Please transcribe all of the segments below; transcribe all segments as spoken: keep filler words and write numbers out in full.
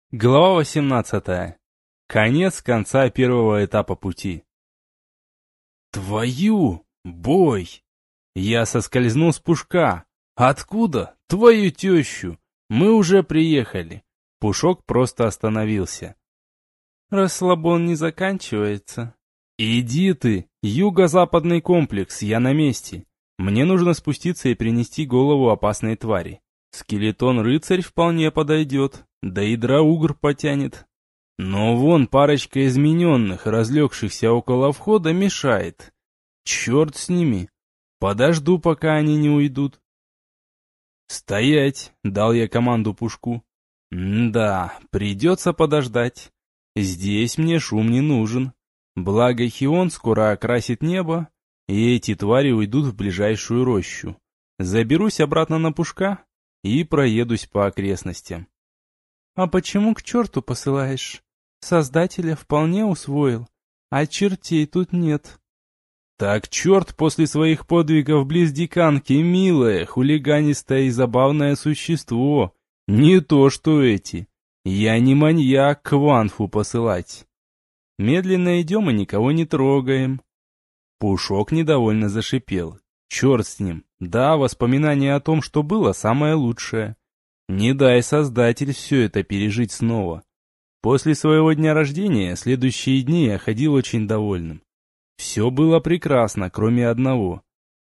Глава восемнадцатая. Конец конца первого этапа пути. Твою! Бой! Я соскользнул с пушка. Откуда? Твою тещу! Мы уже приехали. Пушок просто остановился. Расслабон не заканчивается. Иди ты! Юго-западный комплекс, я на месте. Мне нужно спуститься и принести голову опасной твари. Скелетон-рыцарь вполне подойдет, да и драугр потянет. Но вон парочка измененных, разлегшихся около входа, мешает. Черт с ними. Подожду, пока они не уйдут. «Стоять!» — дал я команду пушку. «Да, придется подождать. Здесь мне шум не нужен. Благо Хион скоро окрасит небо, и эти твари уйдут в ближайшую рощу. Заберусь обратно на пушка и проедусь по окрестностям». «А почему к черту посылаешь? Создателя вполне усвоил, а чертей тут нет». «Так черт после своих подвигов близ диканки, милое, хулиганистое и забавное существо. Не то что эти. Я не маньяк к Ванфу посылать. Медленно идем и никого не трогаем». Пушок недовольно зашипел. Черт с ним. Да, воспоминание о том, что было, самое лучшее. Не дай Создатель все это пережить снова. После своего дня рождения следующие дни я ходил очень довольным. Все было прекрасно, кроме одного.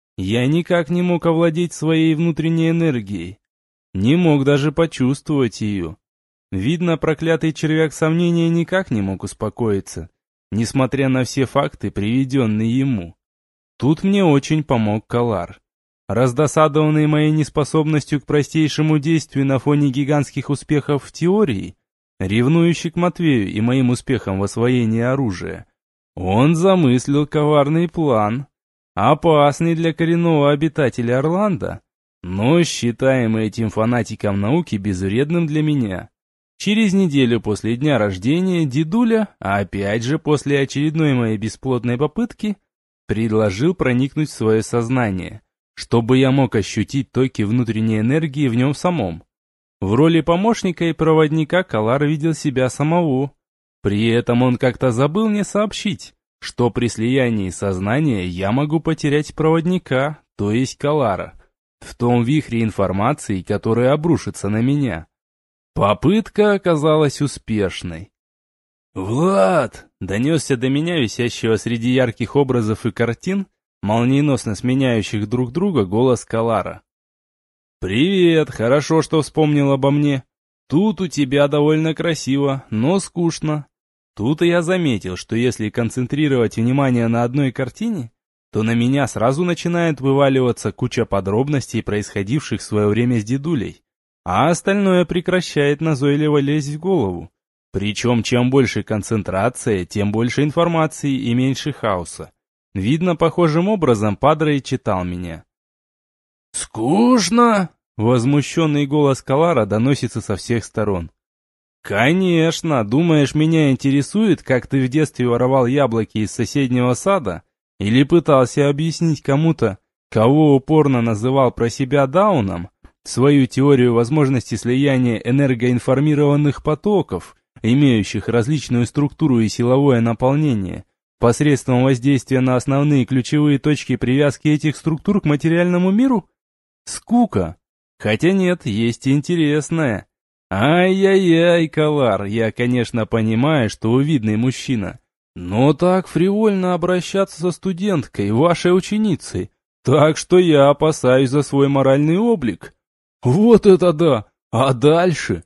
Я никак не мог овладеть своей внутренней энергией. Не мог даже почувствовать ее. Видно, проклятый червяк сомнения никак не мог успокоиться, несмотря на все факты, приведенные ему. Тут мне очень помог Калар. Раздосадованный моей неспособностью к простейшему действию на фоне гигантских успехов в теории, ревнующий к Матвею и моим успехам в освоении оружия, он замыслил коварный план, опасный для коренного обитателя Орландо, но считаемый этим фанатиком науки безвредным для меня. Через неделю после дня рождения дедуля, а опять же после очередной моей бесплодной попытки, предложил проникнуть в свое сознание, чтобы я мог ощутить токи внутренней энергии в нем самом. В роли помощника и проводника Калар видел себя самого. При этом он как-то забыл мне сообщить, что при слиянии сознания я могу потерять проводника, то есть Калара, в том вихре информации, который обрушится на меня. Попытка оказалась успешной. «Влад!» — донесся до меня, висящего среди ярких образов и картин, молниеносно сменяющих друг друга, голос Калара. «Привет, хорошо, что вспомнил обо мне. Тут у тебя довольно красиво, но скучно». Тут и я заметил, что если концентрировать внимание на одной картине, то на меня сразу начинает вываливаться куча подробностей, происходивших в свое время с дедулей, а остальное прекращает назойливо лезть в голову. Причем чем больше концентрация, тем больше информации и меньше хаоса. Видно, похожим образом Падре и читал меня. «Скучно!» — возмущенный голос Калара доносится со всех сторон. «Конечно! Думаешь, меня интересует, как ты в детстве воровал яблоки из соседнего сада? Или пытался объяснить кому-то, кого упорно называл про себя Дауном, свою теорию возможности слияния энергоинформированных потоков, имеющих различную структуру и силовое наполнение, посредством воздействия на основные ключевые точки привязки этих структур к материальному миру? Скука! Хотя нет, есть и интересное. Ай-яй-яй, Калар, я, конечно, понимаю, что вы видный мужчина, но так фривольно обращаться со студенткой, вашей ученицей, так что я опасаюсь за свой моральный облик. Вот это да! А дальше?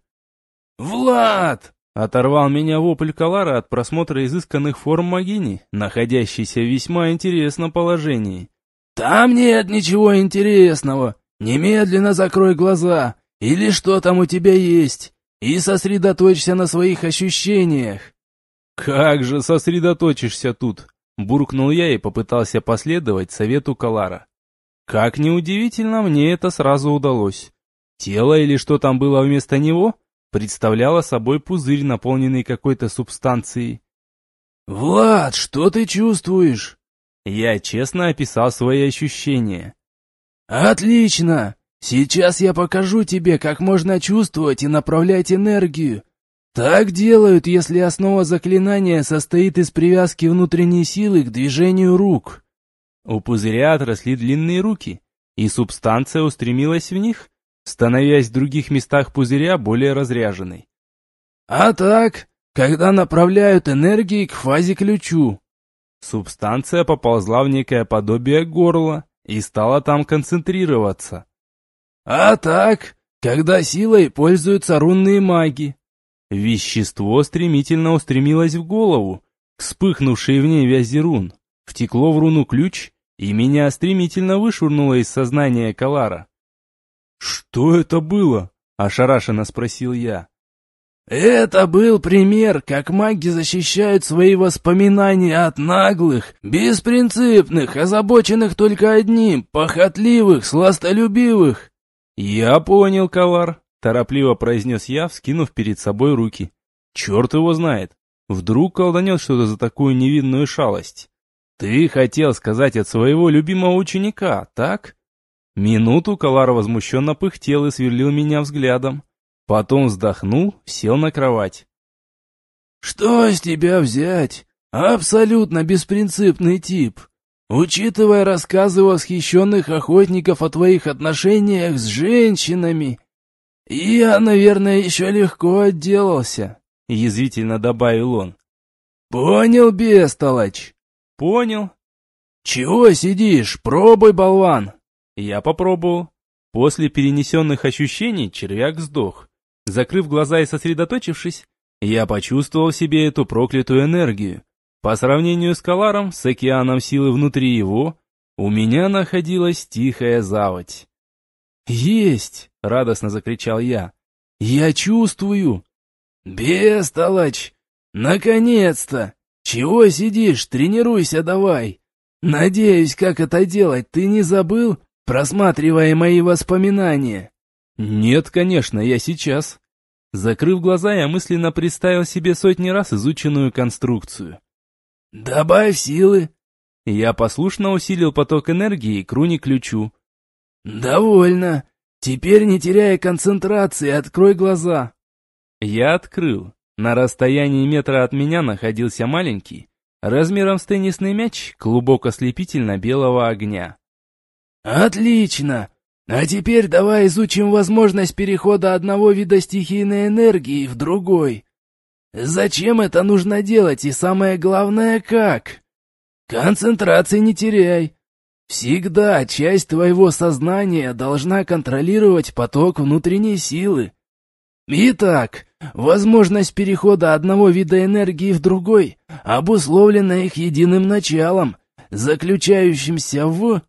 Влад! Оторвал меня вопль Калара от просмотра изысканных форм Магини, находящейся в весьма интересном положении. «Там нет ничего интересного! Немедленно закрой глаза! Или что там у тебя есть? И сосредоточься на своих ощущениях!» «Как же сосредоточишься тут?» — буркнул я и попытался последовать совету Калара. Как ни удивительно, мне это сразу удалось. Тело или что там было вместо него представляло собой пузырь, наполненный какой-то субстанцией. «Влад, что ты чувствуешь?» Я честно описал свои ощущения. «Отлично! Сейчас я покажу тебе, как можно чувствовать и направлять энергию. Так делают, если основа заклинания состоит из привязки внутренней силы к движению рук. У пузыря отросли длинные руки, и субстанция устремилась в них, становясь в других местах пузыря более разряженной. А так, когда направляют энергии к фазе-ключу. Субстанция поползла в некое подобие горла и стала там концентрироваться. А так, когда силой пользуются рунные маги. Вещество стремительно устремилось в голову, к вспыхнувшей в ней вязи рун, втекло в руну ключ, и меня стремительно вышвырнуло из сознания Калара. «Что это было?» – ошарашенно спросил я. Это был пример, как маги защищают свои воспоминания от наглых, беспринципных, озабоченных только одним, похотливых, сластолюбивых. «Я понял, Калар», — торопливо произнес я, вскинув перед собой руки. «Черт его знает, вдруг колданет что-то за такую невинную шалость. Ты хотел сказать от своего любимого ученика, так?» Минуту Калар возмущенно пыхтел и сверлил меня взглядом. Потом вздохнул, сел на кровать. «Что с тебя взять? Абсолютно беспринципный тип. Учитывая рассказы восхищенных охотников о твоих отношениях с женщинами, я, наверное, еще легко отделался», — язвительно добавил он. «Понял, бестолочь?» «Понял». «Чего сидишь? Пробуй, болван!» Я попробовал. После перенесенных ощущений червяк сдох. Закрыв глаза и сосредоточившись, я почувствовал в себе эту проклятую энергию. По сравнению с Каларом, с океаном силы внутри его, у меня находилась тихая заводь. «Есть!» — радостно закричал я. «Я чувствую!» «Бестолочь! Наконец-то! Чего сидишь? Тренируйся давай! Надеюсь, как это делать, ты не забыл, просматривая мои воспоминания?» «Нет, конечно, я сейчас». Закрыв глаза, я мысленно представил себе сотни раз изученную конструкцию. «Добавь силы». Я послушно усилил поток энергии к руне-ключу. «Довольно. Теперь, не теряя концентрации, открой глаза». Я открыл. На расстоянии метра от меня находился маленький, размером с теннисный мяч, клубок ослепительно-белого огня. «Отлично! А теперь давай изучим возможность перехода одного вида стихийной энергии в другой. Зачем это нужно делать и самое главное, как? Концентрации не теряй. Всегда часть твоего сознания должна контролировать поток внутренней силы. Итак, возможность перехода одного вида энергии в другой обусловлена их единым началом, заключающимся в...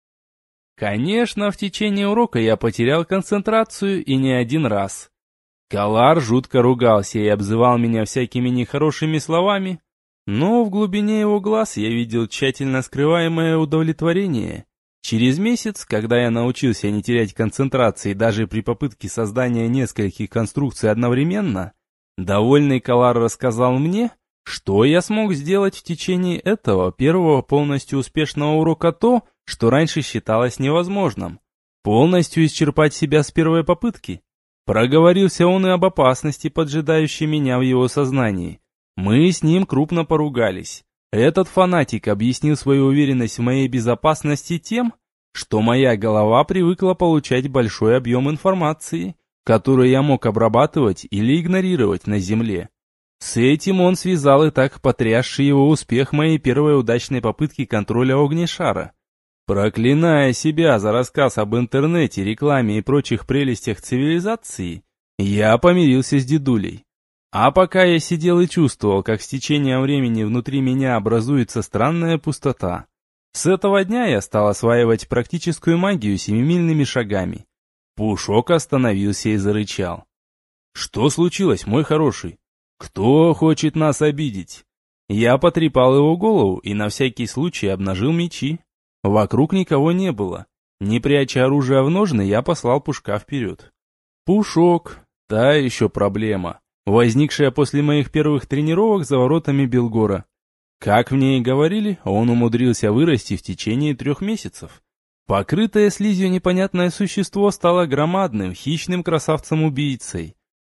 Конечно, в течение урока я потерял концентрацию и не один раз. Калар жутко ругался и обзывал меня всякими нехорошими словами, но в глубине его глаз я видел тщательно скрываемое удовлетворение. Через месяц, когда я научился не терять концентрации даже при попытке создания нескольких конструкций одновременно, довольный Калар рассказал мне, что я смог сделать в течение этого первого полностью успешного урока то, что раньше считалось невозможным. Полностью исчерпать себя с первой попытки. Проговорился он и об опасности, поджидающей меня в его сознании. Мы с ним крупно поругались. Этот фанатик объяснил свою уверенность в моей безопасности тем, что моя голова привыкла получать большой объем информации, которую я мог обрабатывать или игнорировать на Земле. С этим он связал и так потрясший его успех моей первой удачной попытки контроля огнешара. Проклиная себя за рассказ об интернете, рекламе и прочих прелестях цивилизации, я помирился с дедулей. А пока я сидел и чувствовал, как с течением времени внутри меня образуется странная пустота. С этого дня я стал осваивать практическую магию семимильными шагами. Пушок остановился и зарычал. «Что случилось, мой хороший? Кто хочет нас обидеть?» Я потрепал его голову и на всякий случай обнажил мечи. Вокруг никого не было. Не пряча оружие в ножны, я послал Пушка вперед. Пушок, та еще проблема, возникшая после моих первых тренировок за воротами Белгора. Как мне и говорили, он умудрился вырасти в течение трех месяцев. Покрытое слизью непонятное существо стало громадным, хищным красавцем-убийцей.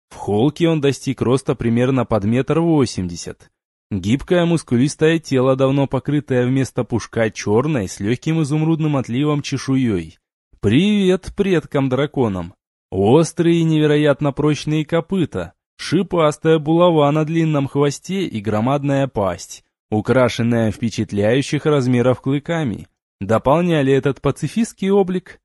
В холке он достиг роста примерно под метр восемьдесят. Гибкое мускулистое тело, давно покрытое вместо пушка черной с легким изумрудным отливом чешуей. Привет предкам-драконам! Острые и невероятно прочные копыта, шипастая булава на длинном хвосте и громадная пасть, украшенная впечатляющих размеров клыками, дополняли этот пацифистский облик.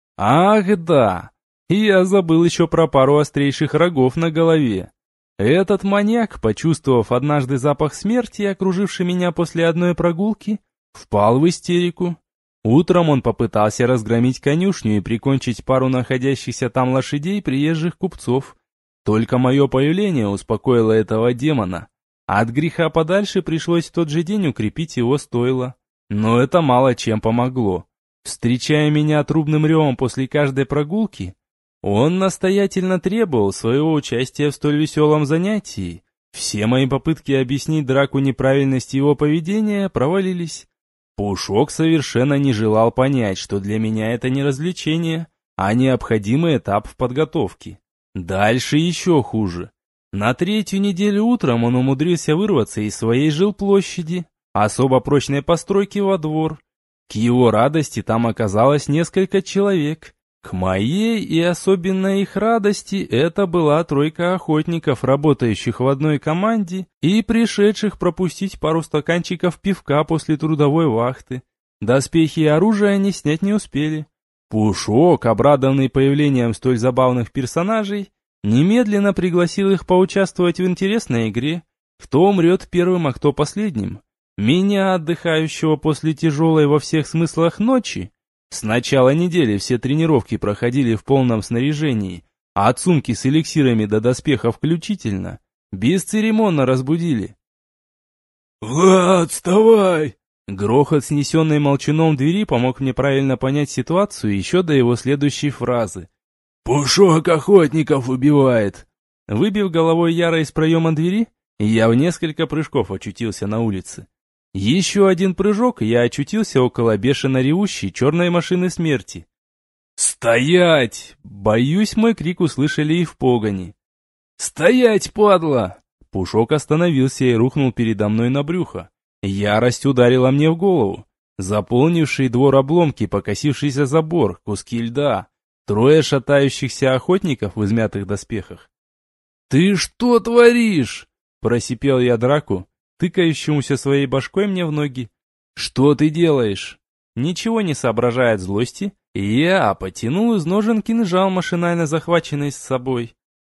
Ах да, я забыл еще про пару острейших рогов на голове. Этот маньяк, почувствовав однажды запах смерти, окруживший меня после одной прогулки, впал в истерику. Утром он попытался разгромить конюшню и прикончить пару находящихся там лошадей приезжих купцов. Только мое появление успокоило этого демона. От греха подальше пришлось в тот же день укрепить его стойло. Но это мало чем помогло. Встречая меня трубным ревом после каждой прогулки, он настоятельно требовал своего участия в столь веселом занятии. Все мои попытки объяснить Драку неправильность его поведения провалились. Пушок совершенно не желал понять, что для меня это не развлечение, а необходимый этап в подготовке. Дальше еще хуже. На третью неделю утром он умудрился вырваться из своей жилплощади, особо прочной постройки во двор. К его радости там оказалось несколько человек. К моей и особенно их радости это была тройка охотников, работающих в одной команде и пришедших пропустить пару стаканчиков пивка после трудовой вахты. Доспехи и оружие они снять не успели. Пушок, обрадованный появлением столь забавных персонажей, немедленно пригласил их поучаствовать в интересной игре. Кто умрет первым, а кто последним. Меня, отдыхающего после тяжелой во всех смыслах ночи, с начала недели все тренировки проходили в полном снаряжении, а от сумки с эликсирами до доспеха включительно, бесцеремонно разбудили. «Влад, вставай!» Грохот, снесенный молчуном двери, помог мне правильно понять ситуацию еще до его следующей фразы. «Пушок охотников убивает!» Выбив головой Яра из проема двери, я в несколько прыжков очутился на улице. Еще один прыжок, и я очутился около бешено ревущей черной машины смерти. «Стоять!» Боюсь, мой крик услышали и в погони. «Стоять, падла!» Пушок остановился и рухнул передо мной на брюхо. Ярость ударила мне в голову. Заполнивший двор обломки, покосившийся забор, куски льда, трое шатающихся охотников в измятых доспехах. «Ты что творишь?» Просипел я Драку, тыкающемуся своей башкой мне в ноги. «Что ты делаешь?» Ничего не соображая от злости, я потянул из ножен кинжал, машинально захваченный с собой.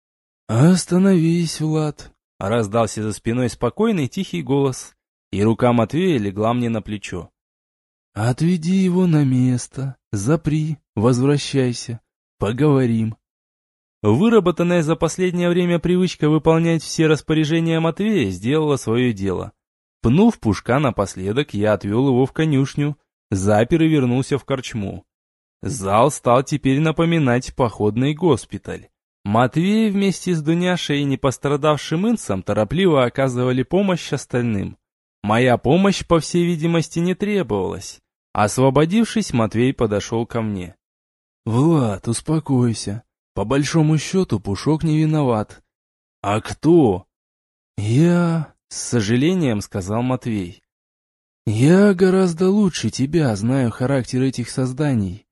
«Остановись, Влад!» Раздался за спиной спокойный тихий голос, и рука Матвея легла мне на плечо. «Отведи его на место, запри, возвращайся, поговорим». Выработанная за последнее время привычка выполнять все распоряжения Матвея сделала свое дело. Пнув Пушка напоследок, я отвел его в конюшню, запер и вернулся в корчму. Зал стал теперь напоминать походный госпиталь. Матвей вместе с Дуняшей и непострадавшим инцем торопливо оказывали помощь остальным. Моя помощь, по всей видимости, не требовалась. Освободившись, Матвей подошел ко мне. «Влад, успокойся. По большому счету, Пушок не виноват». «А кто?» «Я...» — с сожалением сказал Матвей. «Я гораздо лучше тебя знаю характер этих созданий.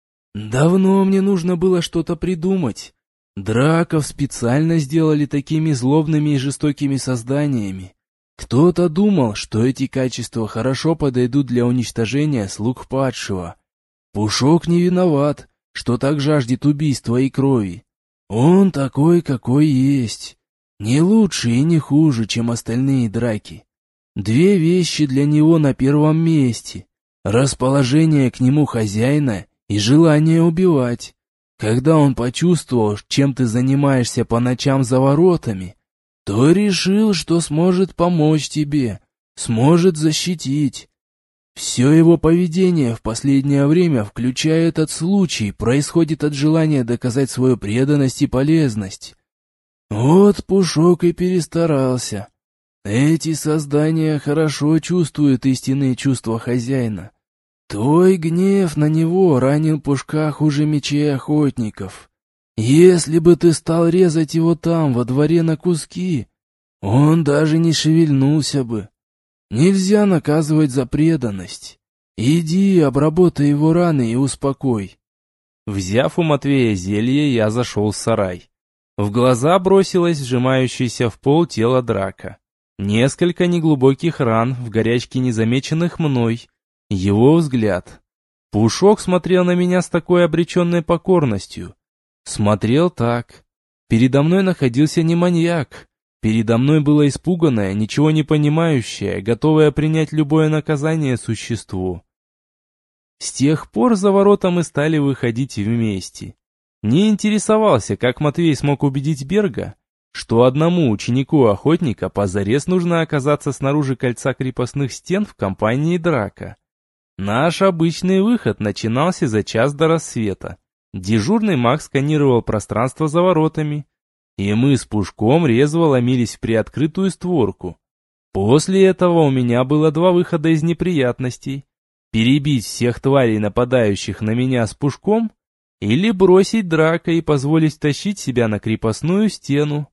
Давно мне нужно было что-то придумать. Драков специально сделали такими злобными и жестокими созданиями. Кто-то думал, что эти качества хорошо подойдут для уничтожения слуг падшего. Пушок не виноват, что так жаждет убийства и крови. Он такой, какой есть. Не лучше и не хуже, чем остальные драки. Две вещи для него на первом месте. Расположение к нему хозяина и желание убивать. Когда он почувствовал, чем ты занимаешься по ночам за воротами, то решил, что сможет помочь тебе, сможет защитить. Все его поведение в последнее время, включая этот случай, происходит от желания доказать свою преданность и полезность. Вот Пушок и перестарался. Эти создания хорошо чувствуют истинные чувства хозяина. Твой гнев на него ранил Пушка хуже мечей охотников. Если бы ты стал резать его там, во дворе на куски, он даже не шевельнулся бы. Нельзя наказывать за преданность. Иди, обработай его раны и успокой». Взяв у Матвея зелье, я зашел в сарай. В глаза бросилось сжимающееся в пол тело Драка. Несколько неглубоких ран, в горячке незамеченных мной. Его взгляд. Пушок смотрел на меня с такой обреченной покорностью. Смотрел так. Передо мной находился не маньяк. Передо мной было испуганное, ничего не понимающее, готовое принять любое наказание существо. С тех пор за ворота мы стали выходить вместе. Не интересовался, как Матвей смог убедить Берга, что одному ученику-охотника позарез нужно оказаться снаружи кольца крепостных стен в компании Драка. Наш обычный выход начинался за час до рассвета. Дежурный маг сканировал пространство за воротами, и мы с Пушком резво ломились в приоткрытую створку. После этого у меня было два выхода из неприятностей. Перебить всех тварей, нападающих на меня с Пушком, или бросить Драка и позволить тащить себя на крепостную стену.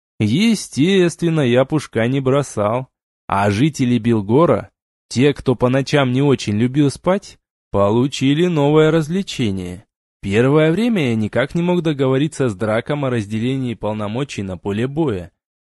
Естественно, я Пушка не бросал, а жители Белгора, те, кто по ночам не очень любил спать, получили новое развлечение. Первое время я никак не мог договориться с Драком о разделении полномочий на поле боя.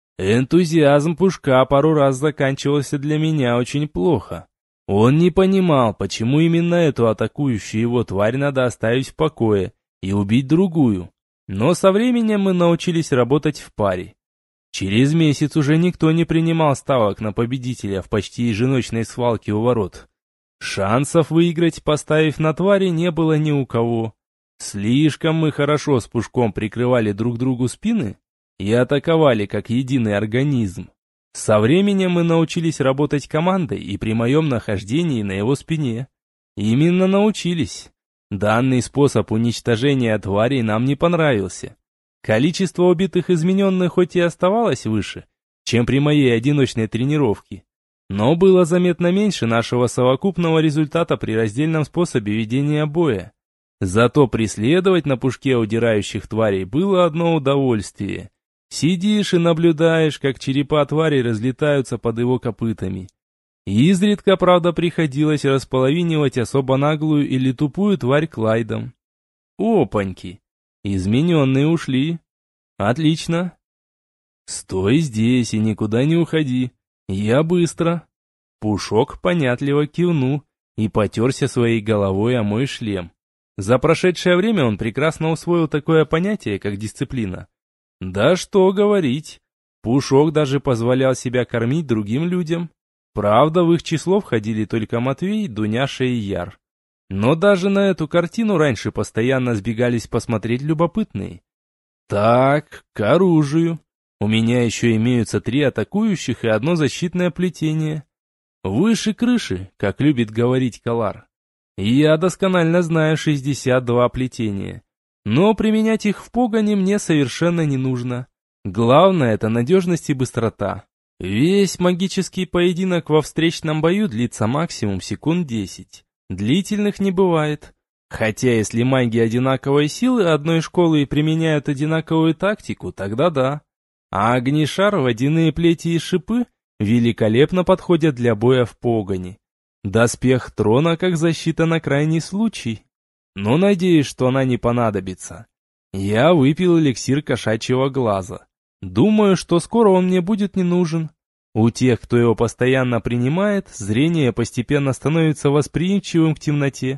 Энтузиазм Пушка пару раз заканчивался для меня очень плохо. Он не понимал, почему именно эту атакующую его тварь надо оставить в покое и убить другую. Но со временем мы научились работать в паре. Через месяц уже никто не принимал ставок на победителя в почти еженочной свалке у ворот. Шансов выиграть, поставив на твари, не было ни у кого. Слишком мы хорошо с Пушком прикрывали друг другу спины и атаковали как единый организм. Со временем мы научились работать командой и при моем нахождении на его спине. Именно научились. Данный способ уничтожения тварей нам не понравился. Количество убитых измененных хоть и оставалось выше, чем при моей одиночной тренировке, но было заметно меньше нашего совокупного результата при раздельном способе ведения боя. Зато преследовать на Пушке удирающих тварей было одно удовольствие. Сидишь и наблюдаешь, как черепа тварей разлетаются под его копытами. Изредка, правда, приходилось располовинивать особо наглую или тупую тварь Клайдом. Опаньки! Измененные ушли. Отлично. Стой здесь и никуда не уходи. Я быстро. Пушок понятливо кивнул и потерся своей головой о мой шлем. За прошедшее время он прекрасно усвоил такое понятие, как дисциплина. Да что говорить, Пушок даже позволял себя кормить другим людям. Правда, в их число входили только Матвей, Дуняша и Яр. Но даже на эту картину раньше постоянно сбегались посмотреть любопытные. Так, к оружию. У меня еще имеются три атакующих и одно защитное плетение. Выше крыши, как любит говорить Калар. Я досконально знаю шестьдесят два плетения. Но применять их в погоне мне совершенно не нужно. Главное — это надежность и быстрота. Весь магический поединок во встречном бою длится максимум секунд десять. Длительных не бывает. Хотя если маги одинаковой силы одной школы и применяют одинаковую тактику, тогда да. А огнешар, водяные плети и шипы великолепно подходят для боя в погоне. Доспех трона как защита на крайний случай. Но надеюсь, что она не понадобится. Я выпил эликсир кошачьего глаза. Думаю, что скоро он мне будет не нужен. У тех, кто его постоянно принимает, зрение постепенно становится восприимчивым к темноте.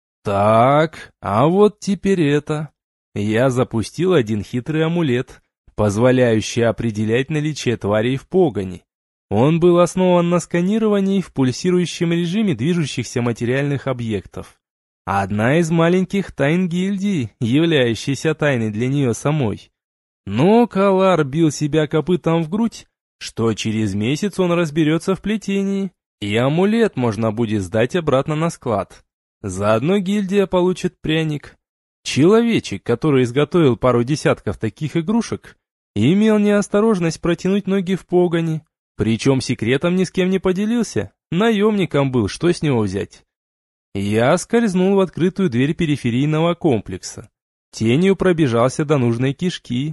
Так, а вот теперь это. Я запустил один хитрый амулет, позволяющий определять наличие тварей в погоне. Он был основан на сканировании в пульсирующем режиме движущихся материальных объектов. Одна из маленьких тайн гильдии, являющейся тайной для нее самой. Но Калар бил себя копытом в грудь, что через месяц он разберется в плетении, и амулет можно будет сдать обратно на склад. Заодно гильдия получит пряник. Человечек, который изготовил пару десятков таких игрушек, имел неосторожность протянуть ноги в погони, причем секретом ни с кем не поделился, наемником был, что с него взять. Я скользнул в открытую дверь периферийного комплекса. Тенью пробежался до нужной кишки.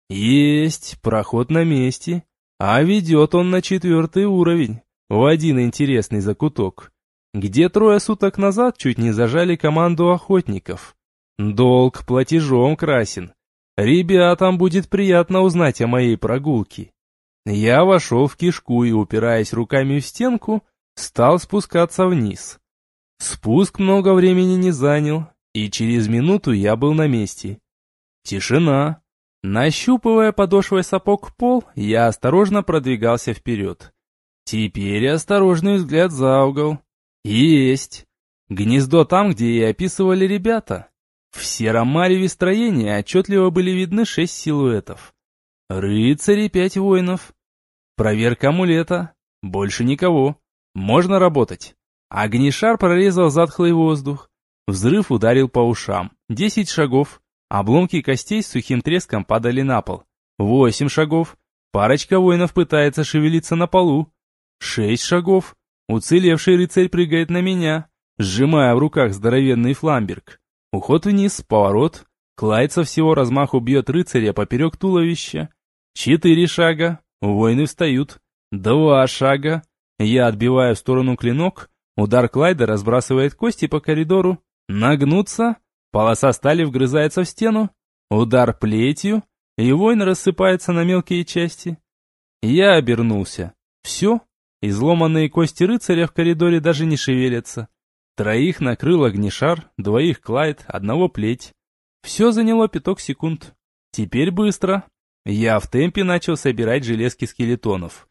Есть, проход на месте. А ведет он на четвертый уровень, в один интересный закуток, где трое суток назад чуть не зажали команду охотников. Долг платежом красен. Ребятам будет приятно узнать о моей прогулке. Я вошел в кишку и, упираясь руками в стенку, стал спускаться вниз. Спуск много времени не занял, и через минуту я был на месте. Тишина. Нащупывая подошвой сапог пол, я осторожно продвигался вперед. Теперь осторожный взгляд за угол. Есть. Гнездо там, где и описывали ребята. В сером мареве строения отчетливо были видны шесть силуэтов. Рыцари, пять воинов. Проверка амулета. Больше никого. Можно работать. Огнешар прорезал затхлый воздух. Взрыв ударил по ушам. Десять шагов. Обломки костей с сухим треском падали на пол. Восемь шагов. Парочка воинов пытается шевелиться на полу. Шесть шагов. Уцелевший рыцарь прыгает на меня, сжимая в руках здоровенный фламберг. Уход вниз, поворот. Клайд со всего размаху бьет рыцаря поперек туловища. Четыре шага. Воины встают. Два шага. Я отбиваю в сторону клинок. Удар Клайда разбрасывает кости по коридору. Нагнуться. Полоса стали вгрызается в стену. Удар плетью. И воин рассыпается на мелкие части. Я обернулся. Все. Изломанные кости рыцаря в коридоре даже не шевелятся. Троих накрыл огнешар, двоих Клайд, одного плеть. Все заняло пяток секунд. Теперь быстро. Я в темпе начал собирать железки скелетонов.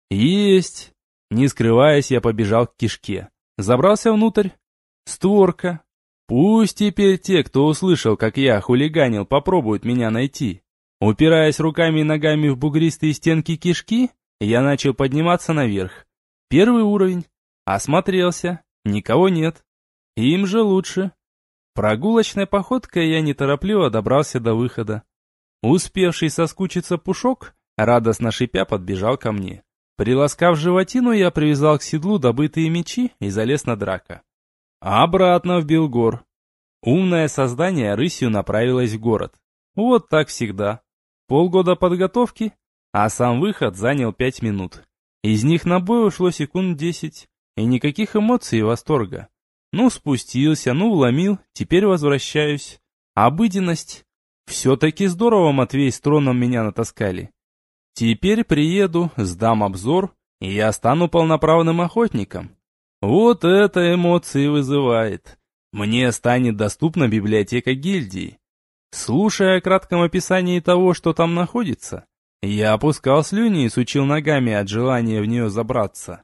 Есть. Не скрываясь, я побежал к кишке. Забрался внутрь. Створка. Пусть теперь те, кто услышал, как я хулиганил, попробуют меня найти. Упираясь руками и ногами в бугристые стенки кишки, я начал подниматься наверх. Первый уровень. Осмотрелся. Никого нет. Им же лучше. Прогулочной походкой я неторопливо добрался до выхода. Успевший соскучиться Пушок, радостно шипя, подбежал ко мне. Приласкав животину, я привязал к седлу добытые мечи и залез на драка. Обратно в Белгор. Умное создание рысью направилось в город. Вот так всегда. Полгода подготовки, а сам выход занял пять минут. Из них на бой ушло секунд десять, и никаких эмоций и восторга. Ну, спустился, ну, вломил, теперь возвращаюсь. Обыденность. Все-таки здорово Матвей с Троном меня натаскали. Теперь приеду, сдам обзор, и я стану полноправным охотником. Вот это эмоции вызывает. Мне станет доступна библиотека гильдии. Слушая о кратком описании того, что там находится, я опускал слюни и сучил ногами от желания в нее забраться.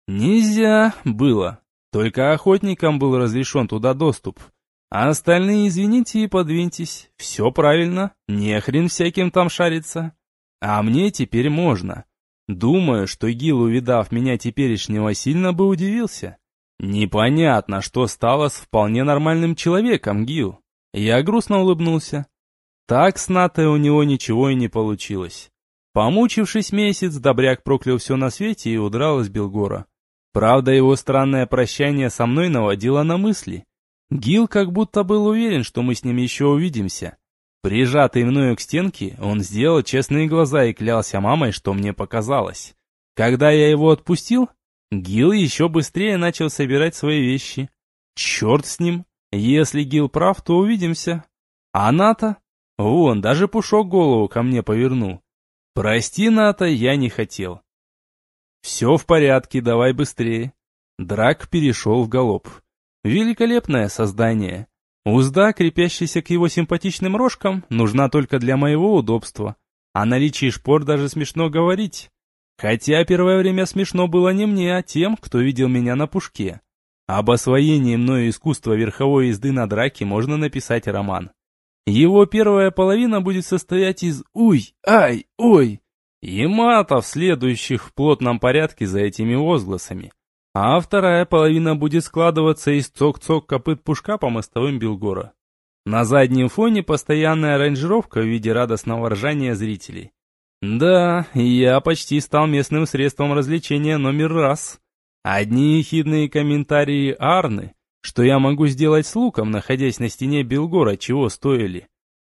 Нельзя было. Только охотникам был разрешен туда доступ. А остальные, извините и подвиньтесь. Все правильно, не хрен всяким там шариться. А мне теперь можно. Думаю, что Гил, увидав меня теперешнего, сильно бы удивился. Непонятно, что стало с вполне нормальным человеком, Гил. Я грустно улыбнулся. Так с Натой у него ничего и не получилось. Помучившись месяц, добряк проклял все на свете и удрал из Белгора. Правда, его странное прощание со мной наводило на мысли. Гил как будто был уверен, что мы с ним еще увидимся. Прижатый мною к стенке, он сделал честные глаза и клялся мамой, что мне показалось. Когда я его отпустил, Гил еще быстрее начал собирать свои вещи. Черт с ним, если Гил прав, то увидимся. А Ната? Вон, даже Пушок голову ко мне повернул. Прости, Ната, я не хотел. Все в порядке, давай быстрее. Драк перешел в галоп. Великолепное создание. Узда, крепящаяся к его симпатичным рожкам, нужна только для моего удобства. О наличии шпор даже смешно говорить. Хотя первое время смешно было не мне, а тем, кто видел меня на Пушке. Об освоении мною искусства верховой езды на драке можно написать роман. Его первая половина будет состоять из «уй», «ай», «ой» и матов, следующих в плотном порядке за этими возгласами. А вторая половина будет складываться из цок-цок копыт Пушка по мостовым Белгора. На заднем фоне постоянная аранжировка в виде радостного ржания зрителей. Да, я почти стал местным средством развлечения номер раз. Одни ехидные комментарии Арны, что я могу сделать с луком, находясь на стене Белгора, чего стоили.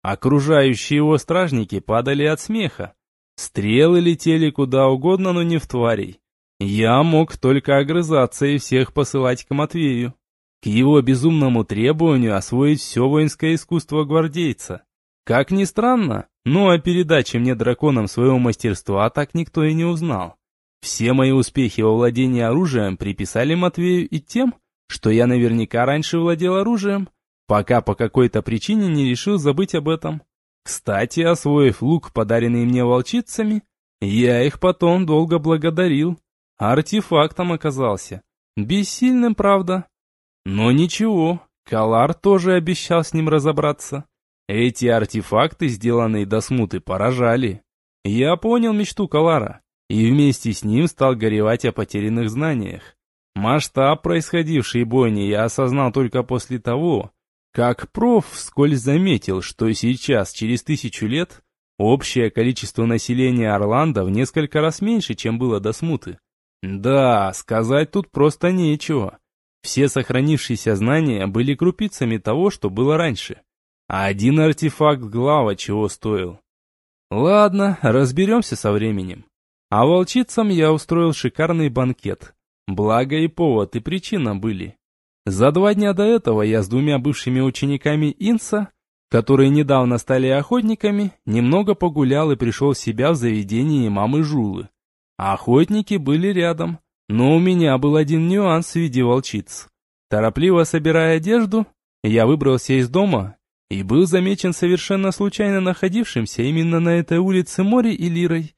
Окружающие его стражники падали от смеха. Стрелы летели куда угодно, но не в тварей. Я мог только огрызаться и всех посылать к Матвею, к его безумному требованию освоить все воинское искусство гвардейца. Как ни странно, но о передаче мне драконом своего мастерства так никто и не узнал. Все мои успехи во владении оружием приписали Матвею и тем, что я наверняка раньше владел оружием, пока по какой-то причине не решил забыть об этом. Кстати, освоив лук, подаренный мне волчицами, я их потом долго благодарил. Артефактом оказался. Бессильным, правда. Но ничего, Калар тоже обещал с ним разобраться. Эти артефакты, сделанные до смуты, поражали. Я понял мечту Калара, и вместе с ним стал горевать о потерянных знаниях. Масштаб происходившей бойни я осознал только после того, как проф вскользь заметил, что сейчас, через тысячу лет, общее количество населения Орландо в несколько раз меньше, чем было до смуты. Да, сказать тут просто нечего. Все сохранившиеся знания были крупицами того, что было раньше. А один артефакт глава чего стоил. Ладно, разберемся со временем. А волчицам я устроил шикарный банкет. Благо и повод, и причина были. За два дня до этого я с двумя бывшими учениками Инса, которые недавно стали охотниками, немного погулял и пришел в себя в заведении мамы Жулы. Охотники были рядом, но у меня был один нюанс в виде волчиц. Торопливо собирая одежду, я выбрался из дома и был замечен совершенно случайно находившимся именно на этой улице Мори и Лирой.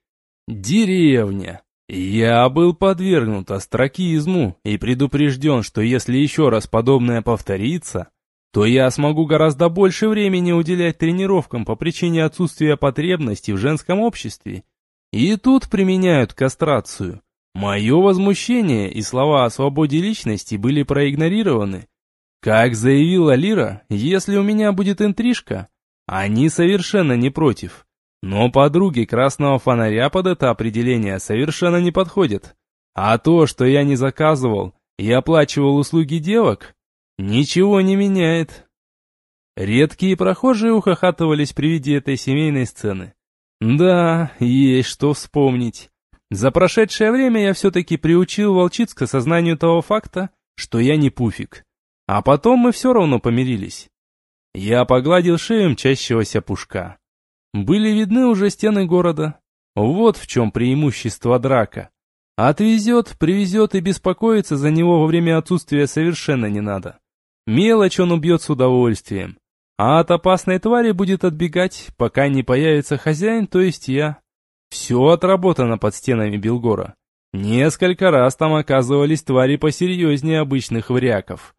Деревня. Я был подвергнут остракизму и предупрежден, что если еще раз подобное повторится, то я смогу гораздо больше времени уделять тренировкам по причине отсутствия потребностей в женском обществе. И тут применяют кастрацию. Мое возмущение и слова о свободе личности были проигнорированы. Как заявила Лира, если у меня будет интрижка, они совершенно не против. Но подруги красного фонаря под это определение совершенно не подходят. А то, что я не заказывал и оплачивал услуги девок, ничего не меняет. Редкие прохожие ухахатывались при виде этой семейной сцены. Да, есть что вспомнить. За прошедшее время я все-таки приучил волчиц к осознанию того факта, что я не пуфик. А потом мы все равно помирились. Я погладил шею мчащегося пушка. Были видны уже стены города. Вот в чем преимущество драка. Отвезет, привезет и беспокоиться за него во время отсутствия совершенно не надо. Мелочь он убьет с удовольствием. А от опасной твари будет отбегать, пока не появится хозяин, то есть я. Все отработано под стенами Белгора. Несколько раз там оказывались твари посерьезнее обычных вряков.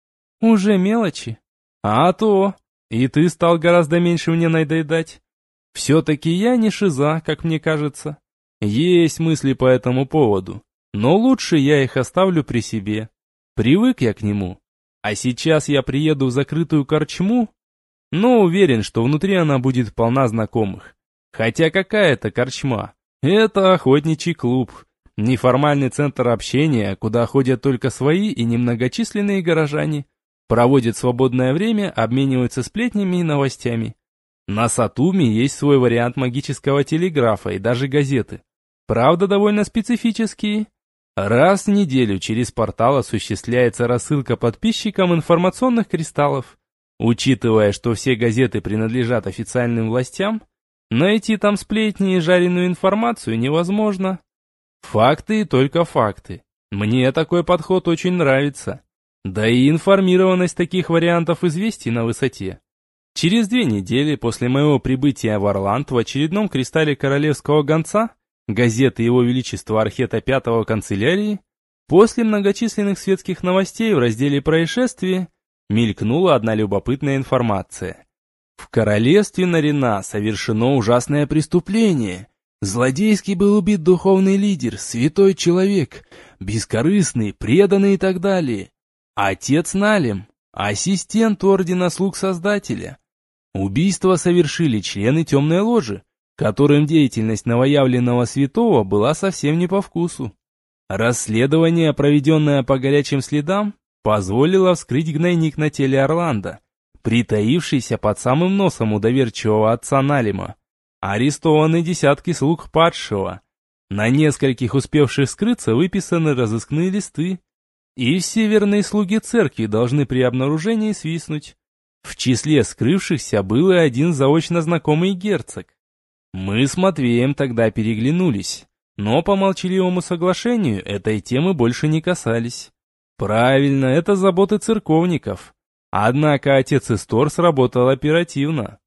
Уже мелочи? А то. И ты стал гораздо меньше мне надоедать. Все-таки я не шиза, как мне кажется. Есть мысли по этому поводу, но лучше я их оставлю при себе. Привык я к нему. А сейчас я приеду в закрытую корчму, но уверен, что внутри она будет полна знакомых. Хотя какая это корчма? Это охотничий клуб. Неформальный центр общения, куда ходят только свои и немногочисленные горожане. Проводят свободное время, обмениваются сплетнями и новостями. На Сатуме есть свой вариант магического телеграфа и даже газеты. Правда, довольно специфические. Раз в неделю через портал осуществляется рассылка подписчикам информационных кристаллов. Учитывая, что все газеты принадлежат официальным властям, найти там сплетни и жареную информацию невозможно. Факты и только факты. Мне такой подход очень нравится. Да и информированность таких вариантов известий на высоте. Через две недели после моего прибытия в Орланд в очередном кристалле королевского гонца, газеты Его Величества Архета Пятого канцелярии, после многочисленных светских новостей в разделе «Происшествия» мелькнула одна любопытная информация. В королевстве Нарина совершено ужасное преступление. Злодейски был убит духовный лидер, святой человек, бескорыстный, преданный и так далее. Отец Налим, ассистент Ордена Слуг Создателя. Убийство совершили члены темной ложи, которым деятельность новоявленного святого была совсем не по вкусу. Расследование, проведенное по горячим следам, позволило вскрыть гнойник на теле Орландо, притаившийся под самым носом у доверчивого отца Налима. Арестованы десятки слуг падшего. На нескольких успевших скрыться выписаны разыскные листы. И все верные слуги церкви должны при обнаружении свистнуть. В числе скрывшихся был и один заочно знакомый герцог. Мы с Матвеем тогда переглянулись, но по молчаливому соглашению этой темы больше не касались. Правильно, это заботы церковников. Однако отец Истор сработал оперативно.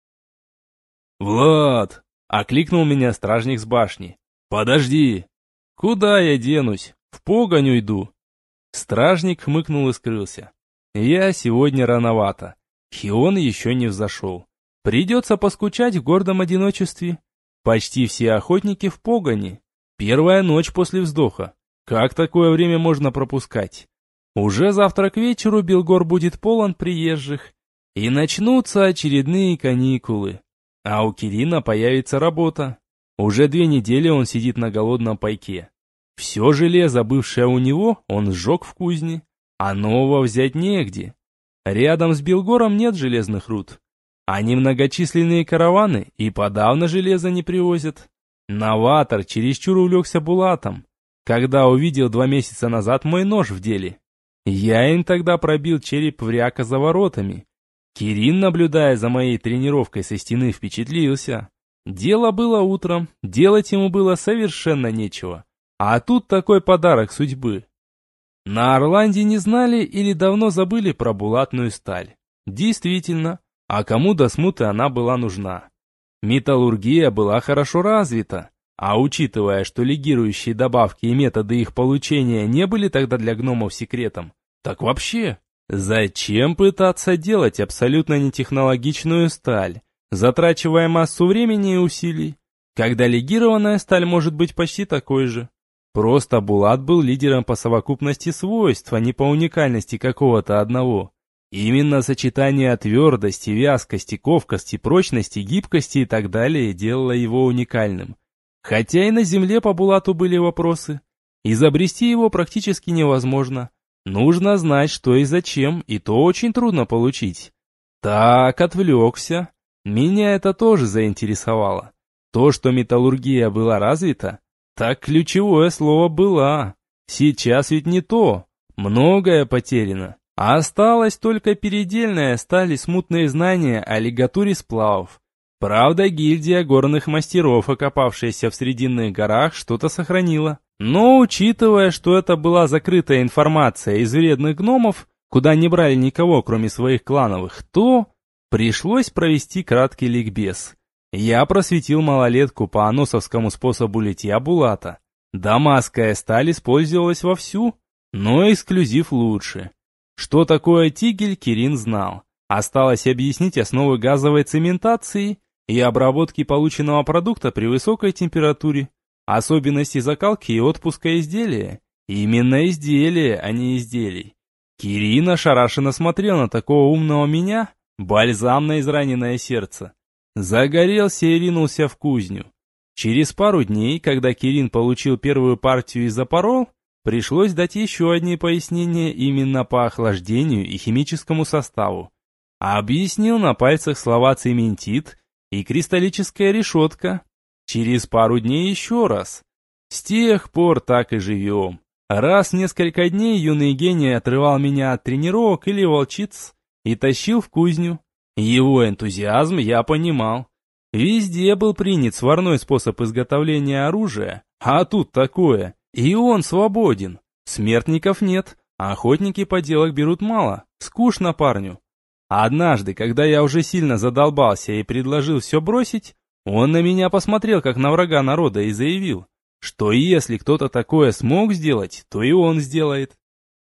«Влад!» — окликнул меня стражник с башни. «Подожди!» «Куда я денусь? В погонь уйду!» Стражник хмыкнул и скрылся. «Я сегодня рановато. Хион еще не взошел. Придется поскучать в гордом одиночестве. Почти все охотники в погони. Первая ночь после вздоха. Как такое время можно пропускать? Уже завтра к вечеру Белгор будет полон приезжих. И начнутся очередные каникулы. А у Кирина появится работа. Уже две недели он сидит на голодном пайке. Все железо, бывшее у него, он сжег в кузне, а нового взять негде. Рядом с Белгором нет железных руд. А немногочисленные караваны и подавно железо не привозят. Новатор чересчур увлекся Булатом, когда увидел два месяца назад мой нож в деле. Я им тогда пробил череп вряка за воротами. Кирин, наблюдая за моей тренировкой со стены, впечатлился. Дело было утром, делать ему было совершенно нечего. А тут такой подарок судьбы. На Орланде не знали или давно забыли про булатную сталь. Действительно, а кому до смуты она была нужна? Металлургия была хорошо развита, а учитывая, что легирующие добавки и методы их получения не были тогда для гномов секретом, так вообще, зачем пытаться делать абсолютно нетехнологичную сталь, затрачивая массу времени и усилий, когда легированная сталь может быть почти такой же? Просто Булат был лидером по совокупности свойств, а не по уникальности какого-то одного. Именно сочетание твердости, вязкости, ковкости, прочности, гибкости и так далее делало его уникальным. Хотя и на земле по Булату были вопросы. Изобрести его практически невозможно. Нужно знать, что и зачем, и то очень трудно получить. Так, отвлекся. Меня это тоже заинтересовало. То, что металлургия была развита, так ключевое слово «была». Сейчас ведь не то. Многое потеряно. А осталось только передельная сталь и смутные знания о лигатуре сплавов. Правда, гильдия горных мастеров, окопавшаяся в Срединных горах, что-то сохранила. Но учитывая, что это была закрытая информация из вредных гномов, куда не брали никого, кроме своих клановых, то пришлось провести краткий ликбез. Я просветил малолетку по аносовскому способу литья Булата. Дамасская сталь использовалась вовсю, но эксклюзив лучше. Что такое тигель, Кирин знал. Осталось объяснить основы газовой цементации и обработки полученного продукта при высокой температуре, особенности закалки и отпуска изделия. Именно изделия, а не изделий. Кирин ошарашенно смотрел на такого умного меня, бальзам на израненное сердце. Загорелся и ринулся в кузню. Через пару дней, когда Кирин получил первую партию и запорол, пришлось дать еще одни пояснения именно по охлаждению и химическому составу. Объяснил на пальцах слова «цементит» и «кристаллическая решетка». Через пару дней еще раз. С тех пор так и живем. Раз в несколько дней юный гений отрывал меня от тренировок или волчиц и тащил в кузню. Его энтузиазм я понимал. Везде был принят сварной способ изготовления оружия, а тут такое. И он свободен. Смертников нет, а охотники поделок берут мало. Скучно парню. Однажды, когда я уже сильно задолбался и предложил все бросить, он на меня посмотрел как на врага народа и заявил, что если кто-то такое смог сделать, то и он сделает.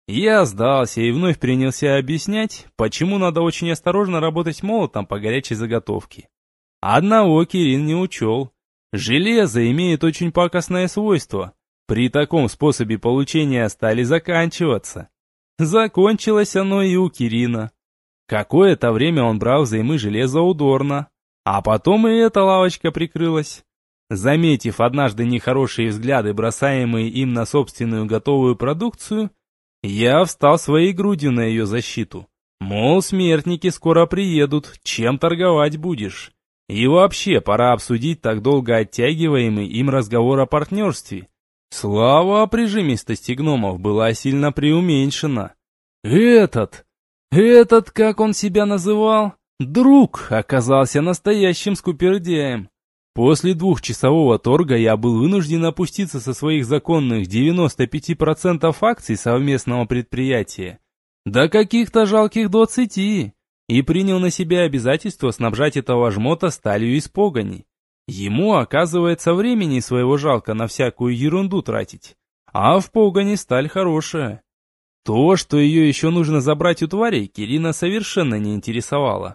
Я сдался и вновь принялся объяснять, почему надо очень осторожно работать молотом по горячей заготовке. Одного Кирин не учел. Железо имеет очень пакостное свойство. При таком способе получения стали заканчиваться. Закончилось оно и у Кирина. Какое-то время он брал взаймы железо у Дорна, а потом и эта лавочка прикрылась. Заметив однажды нехорошие взгляды, бросаемые им на собственную готовую продукцию, я встал своей грудью на ее защиту. Мол, смертники скоро приедут, чем торговать будешь? И вообще, пора обсудить так долго оттягиваемый им разговор о партнерстве. Слава о прижимистости гномов была сильно преуменьшена. Этот, этот, как он себя называл, друг, оказался настоящим скупердяем. После двухчасового торга я был вынужден опуститься со своих законных девяноста пяти процентов акций совместного предприятия до каких-то жалких двадцати и принял на себя обязательство снабжать этого жмота сталью из погони. Ему, оказывается, времени своего жалко на всякую ерунду тратить, а в погони сталь хорошая. То, что ее еще нужно забрать у тварей, Кирина совершенно не интересовало.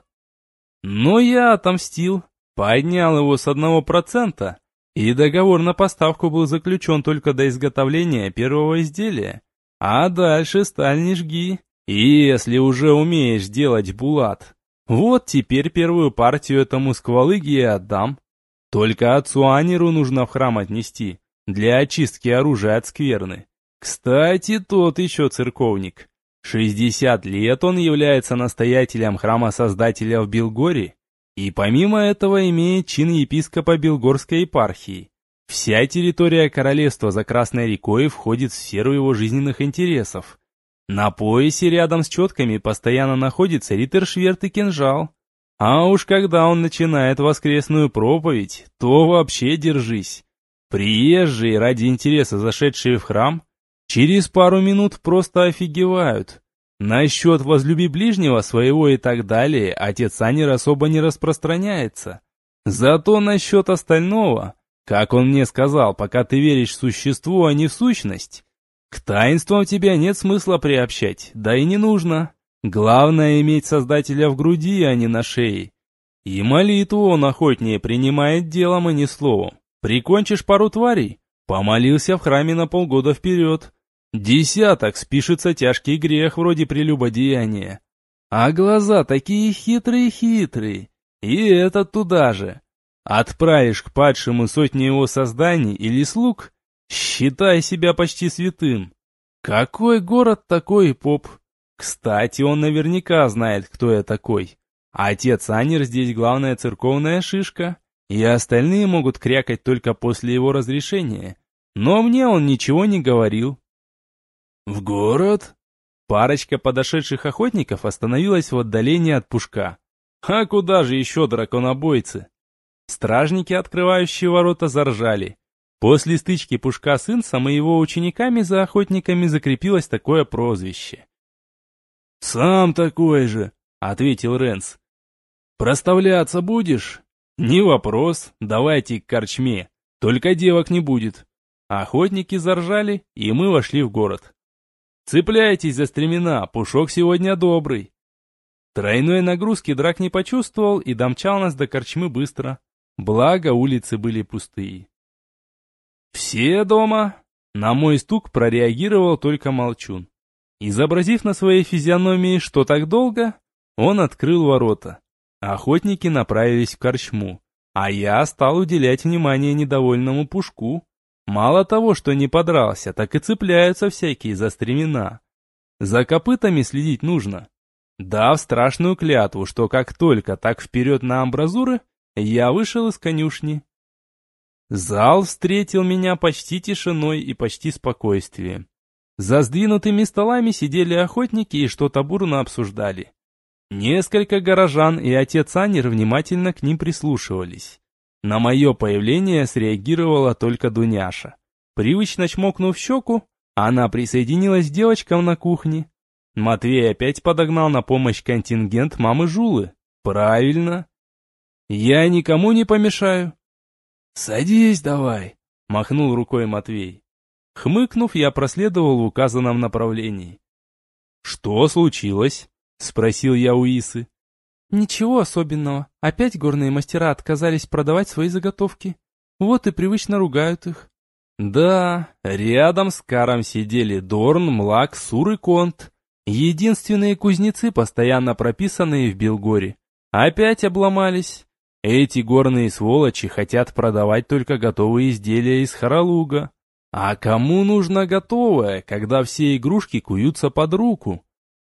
Но я отомстил. Поднял его с одного процента, и договор на поставку был заключен только до изготовления первого изделия. А дальше сталь не жги, и если уже умеешь делать булат, вот теперь первую партию этому сквалыге я отдам. Только отцу Анеру нужно в храм отнести, для очистки оружия от скверны. Кстати, тот еще церковник. шестьдесят лет он является настоятелем храма Создателя в Белгоре, и помимо этого имеет чин епископа Белгорской епархии. Вся территория королевства за Красной рекой входит в сферу его жизненных интересов. На поясе рядом с четками постоянно находится риттершверт и кинжал. А уж когда он начинает воскресную проповедь, то вообще держись. Приезжие, ради интереса зашедшие в храм, через пару минут просто офигевают. Насчет «возлюби ближнего своего» и так далее отец Анер особо не распространяется. Зато насчет остального, как он мне сказал, пока ты веришь в существо, а не в сущность, к таинствам тебя нет смысла приобщать, да и не нужно. Главное иметь Создателя в груди, а не на шее. И молитву он охотнее принимает делом, и не словом. Прикончишь пару тварей, помолился в храме на полгода вперед. Десяток спишется тяжкий грех вроде прелюбодеяния. А глаза такие хитрые-хитрые, и этот туда же. Отправишь к падшему сотни его созданий или слуг, считай себя почти святым. Какой город, такой и поп. Кстати, он наверняка знает, кто я такой. Отец Анер здесь главная церковная шишка, и остальные могут крякать только после его разрешения. Но мне он ничего не говорил. «В город?» Парочка подошедших охотников остановилась в отдалении от Пушка. «А куда же еще, драконобойцы?» Стражники, открывающие ворота, заржали. После стычки Пушка с Инсом и его учениками за охотниками закрепилось такое прозвище. «Сам такой же», — ответил Ренс. «Проставляться будешь?» «Не вопрос, давайте к корчме, только девок не будет». Охотники заржали, и мы вошли в город. «Цепляйтесь за стремена, Пушок сегодня добрый». Тройной нагрузки драк не почувствовал и домчал нас до корчмы быстро. Благо, улицы были пустые. «Все дома?» На мой стук прореагировал только Молчун. Изобразив на своей физиономии, что так долго, он открыл ворота. Охотники направились в корчму, а я стал уделять внимание недовольному Пушку. Мало того, что не подрался, так и цепляются всякие за стремена. За копытами следить нужно. Дав страшную клятву, что как только так вперед на амбразуры, я вышел из конюшни. Зал встретил меня почти тишиной и почти спокойствием. За сдвинутыми столами сидели охотники и что-то бурно обсуждали. Несколько горожан и отец Анер внимательно к ним прислушивались. На мое появление среагировала только Дуняша. Привычно чмокнув щеку, она присоединилась к девочкам на кухне. Матвей опять подогнал на помощь контингент мамы Жулы. Правильно. Я никому не помешаю. «Садись давай», — махнул рукой Матвей. Хмыкнув, я проследовал в указанном направлении. «Что случилось?» — спросил я у Исы. «Ничего особенного. Опять горные мастера отказались продавать свои заготовки. Вот и привычно ругают их». Да, рядом с Каром сидели Дорн, Млак, Сур и Конт. Единственные кузнецы, постоянно прописанные в Белгоре. Опять обломались. Эти горные сволочи хотят продавать только готовые изделия из Харалуга. А кому нужно готовое, когда все игрушки куются под руку?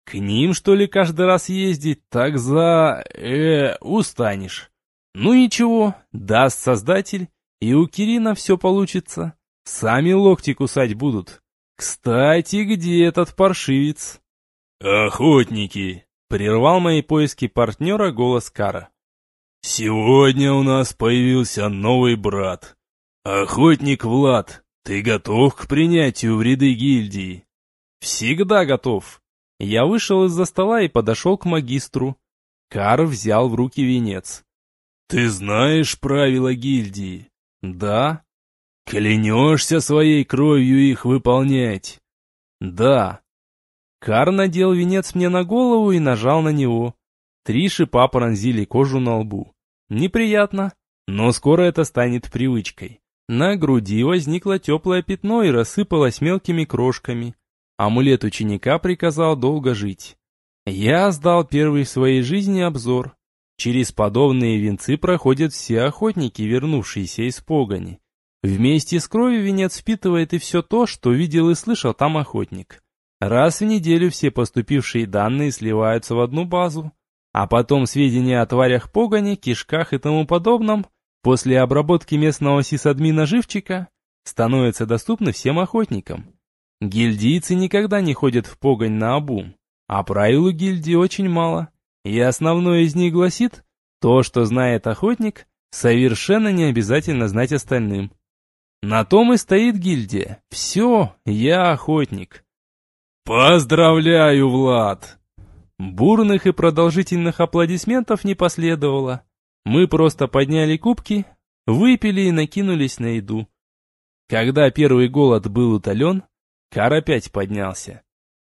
К ним, что ли, каждый раз ездить, так за... э... устанешь. Ну ничего, даст Создатель, и у Кирина все получится. Сами локти кусать будут. Кстати, где этот паршивец? «Охотники!» — прервал мои поиски партнера голос Кара. «Сегодня у нас появился новый брат. Охотник Влад, ты готов к принятию в ряды гильдии?» «Всегда готов». Я вышел из-за стола и подошел к магистру. Кар взял в руки венец. «Ты знаешь правила гильдии?» «Да». «Клянешься своей кровью их выполнять?» «Да». Кар надел венец мне на голову и нажал на него. Три шипа пронзили кожу на лбу. Неприятно, но скоро это станет привычкой. На груди возникло теплое пятно и рассыпалось мелкими крошками. Амулет ученика приказал долго жить. Я сдал первый в своей жизни обзор. Через подобные венцы проходят все охотники, вернувшиеся из погони. Вместе с кровью венец впитывает и все то, что видел и слышал там охотник. Раз в неделю все поступившие данные сливаются в одну базу, а потом сведения о тварях погони, кишках и тому подобном, после обработки местного сисадмина-живчика, становятся доступны всем охотникам. Гильдийцы никогда не ходят в погонь наобум, а правил у гильдии очень мало, и основное из них гласит, то, что знает охотник, совершенно не обязательно знать остальным. На том и стоит гильдия. Все, я охотник. «Поздравляю, Влад!» Бурных и продолжительных аплодисментов не последовало. Мы просто подняли кубки, выпили и накинулись на еду. Когда первый голод был утолен, Кар опять поднялся.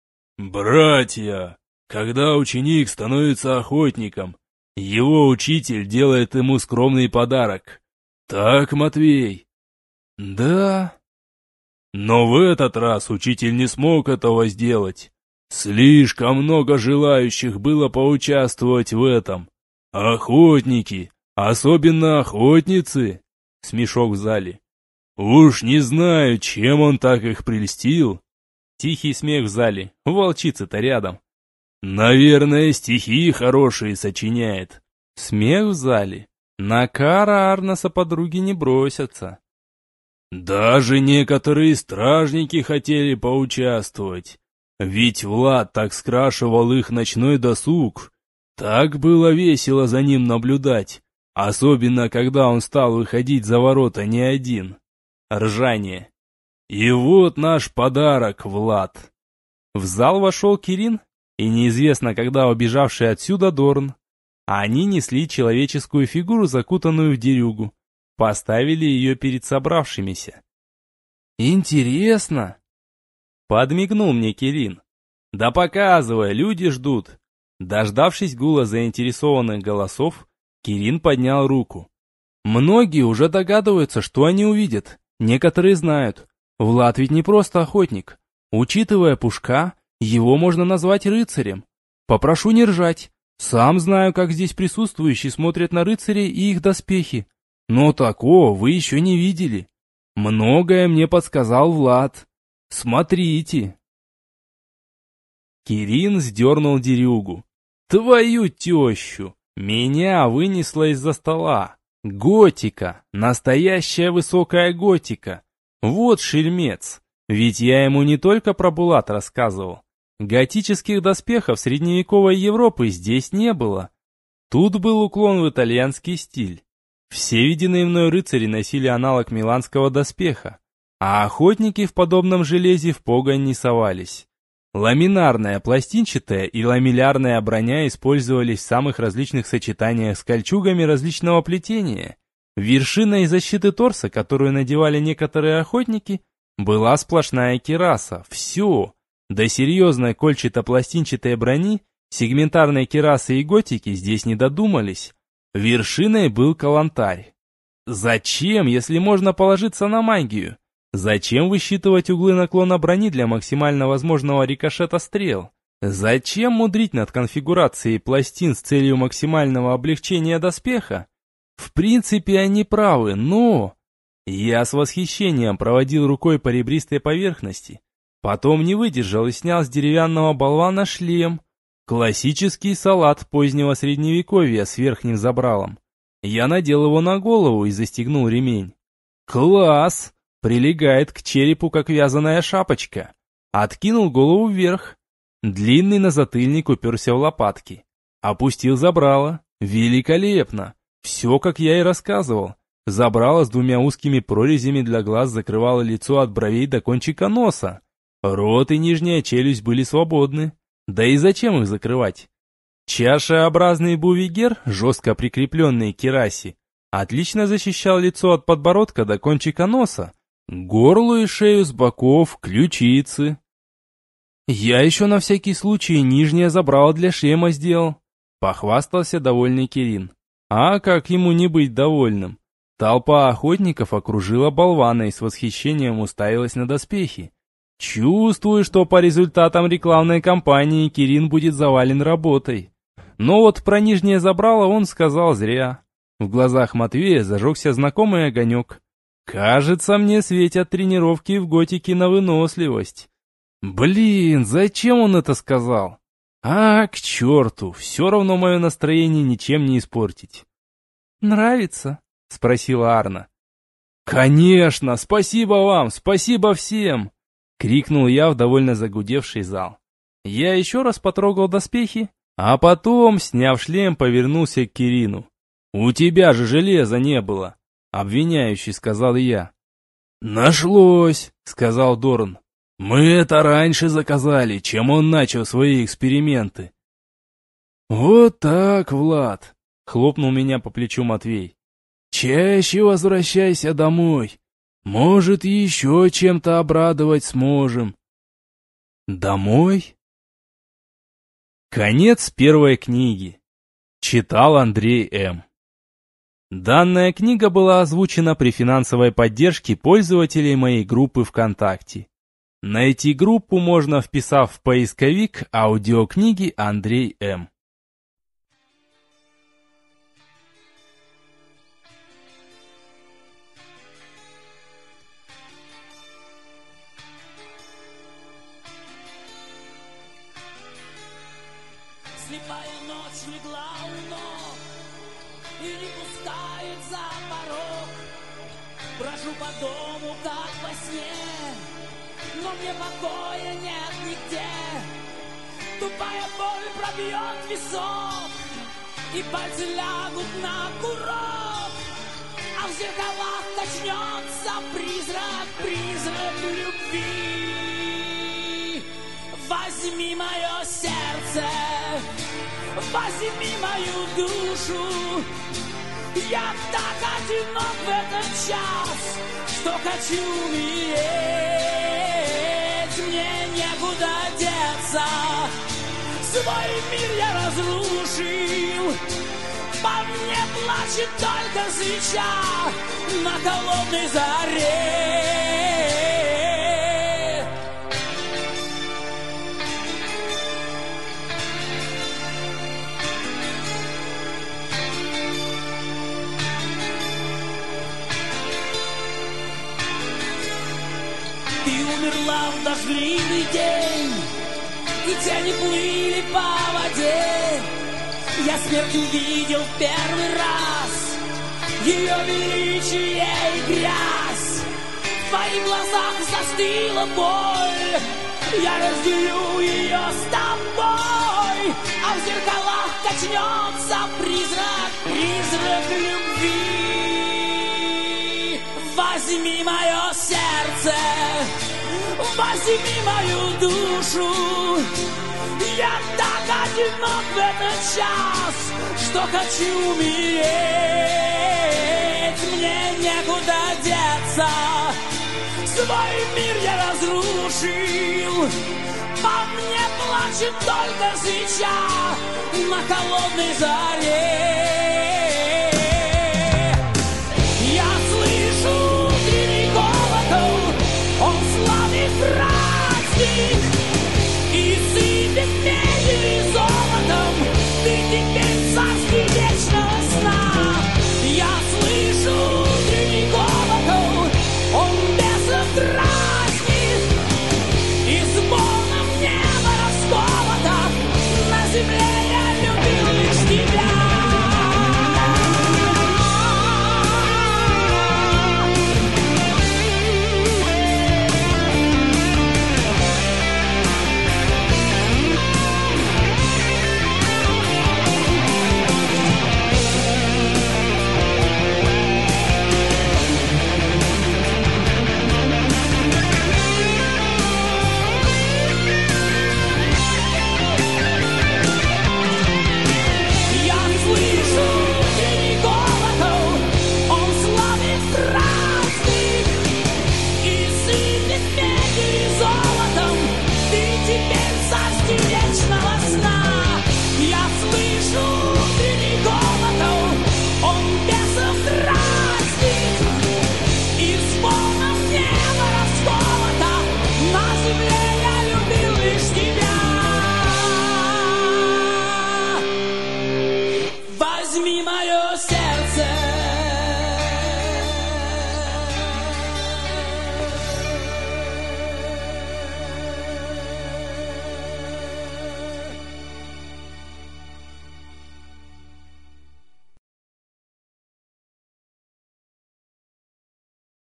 «Братья, когда ученик становится охотником, его учитель делает ему скромный подарок. Так, Матвей?» «Да...» Но в этот раз учитель не смог этого сделать. Слишком много желающих было поучаствовать в этом. Охотники, особенно охотницы. Смешок в зале. Уж не знаю, чем он так их прельстил. Тихий смех в зале, волчица-то рядом. Наверное, стихи хорошие сочиняет. Смех в зале. На Кара Арнаса подруги не бросятся. Даже некоторые стражники хотели поучаствовать, ведь Влад так скрашивал их ночной досуг. Так было весело за ним наблюдать, особенно когда он стал выходить за ворота не один. Ржание. И вот наш подарок, Влад. В зал вошел Кирин и неизвестно когда убежавший отсюда Дорн. Они несли человеческую фигуру, закутанную в дерюгу. Поставили ее перед собравшимися. «Интересно!» Подмигнул мне Кирин. «Да показывай, люди ждут!» Дождавшись гула заинтересованных голосов, Кирин поднял руку. «Многие уже догадываются, что они увидят. Некоторые знают. Влад ведь не просто охотник. Учитывая Пушка, его можно назвать рыцарем. Попрошу не ржать. Сам знаю, как здесь присутствующие смотрят на рыцарей и их доспехи. Но такого вы еще не видели. Многое мне подсказал Влад. Смотрите!» Кирин сдернул дерюгу. «Твою тещу! Меня вынесло из-за стола. Готика! Настоящая высокая готика! Вот шельмец! Ведь я ему не только про Булат рассказывал. Готических доспехов средневековой Европы здесь не было. Тут был уклон в итальянский стиль. Все виденные мной рыцари носили аналог миланского доспеха, а охотники в подобном железе в погонь не совались. Ламинарная, пластинчатая и ламеллярная броня использовались в самых различных сочетаниях с кольчугами различного плетения. Вершиной защиты торса, которую надевали некоторые охотники, была сплошная кираса. Все. До серьезной кольчато-пластинчатой брони, сегментарной кирасы и готики здесь не додумались. Вершиной был калантарь. Зачем, если можно положиться на магию? Зачем высчитывать углы наклона брони для максимально возможного рикошета стрел? Зачем мудрить над конфигурацией пластин с целью максимального облегчения доспеха? В принципе, они правы, но... Я с восхищением проводил рукой по ребристой поверхности, потом не выдержал и снял с деревянного болвана шлем, Классический салат позднего средневековья с верхним забралом. Я надел его на голову и застегнул ремень. Класс! Прилегает к черепу, как вязаная шапочка. Откинул голову вверх. Длинный назатыльник уперся в лопатки. Опустил забрало. Великолепно! Все, как я и рассказывал. Забрало с двумя узкими прорезями для глаз закрывало лицо от бровей до кончика носа. Рот и нижняя челюсть были свободны. Да и зачем их закрывать? Чашеобразный бувигер, жестко прикрепленный к керасе, отлично защищал лицо от подбородка до кончика носа, горло и шею с боков, ключицы. Я еще на всякий случай нижнее забрало для шлема сделал, похвастался довольный Кирин. А как ему не быть довольным? Толпа охотников окружила болвана и с восхищением уставилась на доспехи. Чувствую, что по результатам рекламной кампании Кирин будет завален работой. Но вот про нижнее забрало он сказал зря. В глазах Матвея зажегся знакомый огонек. Кажется, мне светят тренировки в готике на выносливость. Блин, зачем он это сказал? А, к черту, все равно мое настроение ничем не испортить. «Нравится?» — спросила Арна. «Конечно, спасибо вам, спасибо всем!» — крикнул я в довольно загудевший зал. Я еще раз потрогал доспехи, а потом, сняв шлем, повернулся к Кирину. «У тебя же железа не было!» — обвиняющий сказал я. «Нашлось!» — сказал Дорн. «Мы это раньше заказали, чем он начал свои эксперименты». «Вот так, Влад!» — хлопнул меня по плечу Матвей. «Чаще возвращайся домой. Может, еще чем-то обрадовать сможем». «Домой?» Конец первой книги. Читал Андрей М. Данная книга была озвучена при финансовой поддержке пользователей моей группы ВКонтакте. Найти группу можно, вписав в поисковик аудиокниги Андрей М. Слепая ночь легла у ног и не пускает за порог. Брожу по дому, как во сне, но мне покоя нет нигде. Тупая боль пробьет висок, и пальцы лягут на курок, а в зеркалах качнется призрак, призрак любви. Возьми мое сердце, возьми мою душу. Я так одинок в этот час, что хочу умереть. Мне некуда деться, свой мир я разрушил. По мне плачет только свеча на холодной заре. Ты умерла в дождливый день, и тени плыли по воде. Я смерть увидел в первый раз, ее величие и грязь. В твоих глазах застыла боль, я разделю ее с тобой, а в зеркалах качнется призрак, призрак любви. Возьми мое сердце, возьми мою душу. Я так одинок в этот час, что хочу умереть. Мне некуда деться, свой мир я разрушил. По мне плачет только свеча на холодной заре. Я слышу трели колокол, он славный праздник, и сыпет медью и золотом, ты теперь в царстве вечного сна. Я слышу трели колокол, он бесов дразнит, и звоном небо расколото, на земле земле.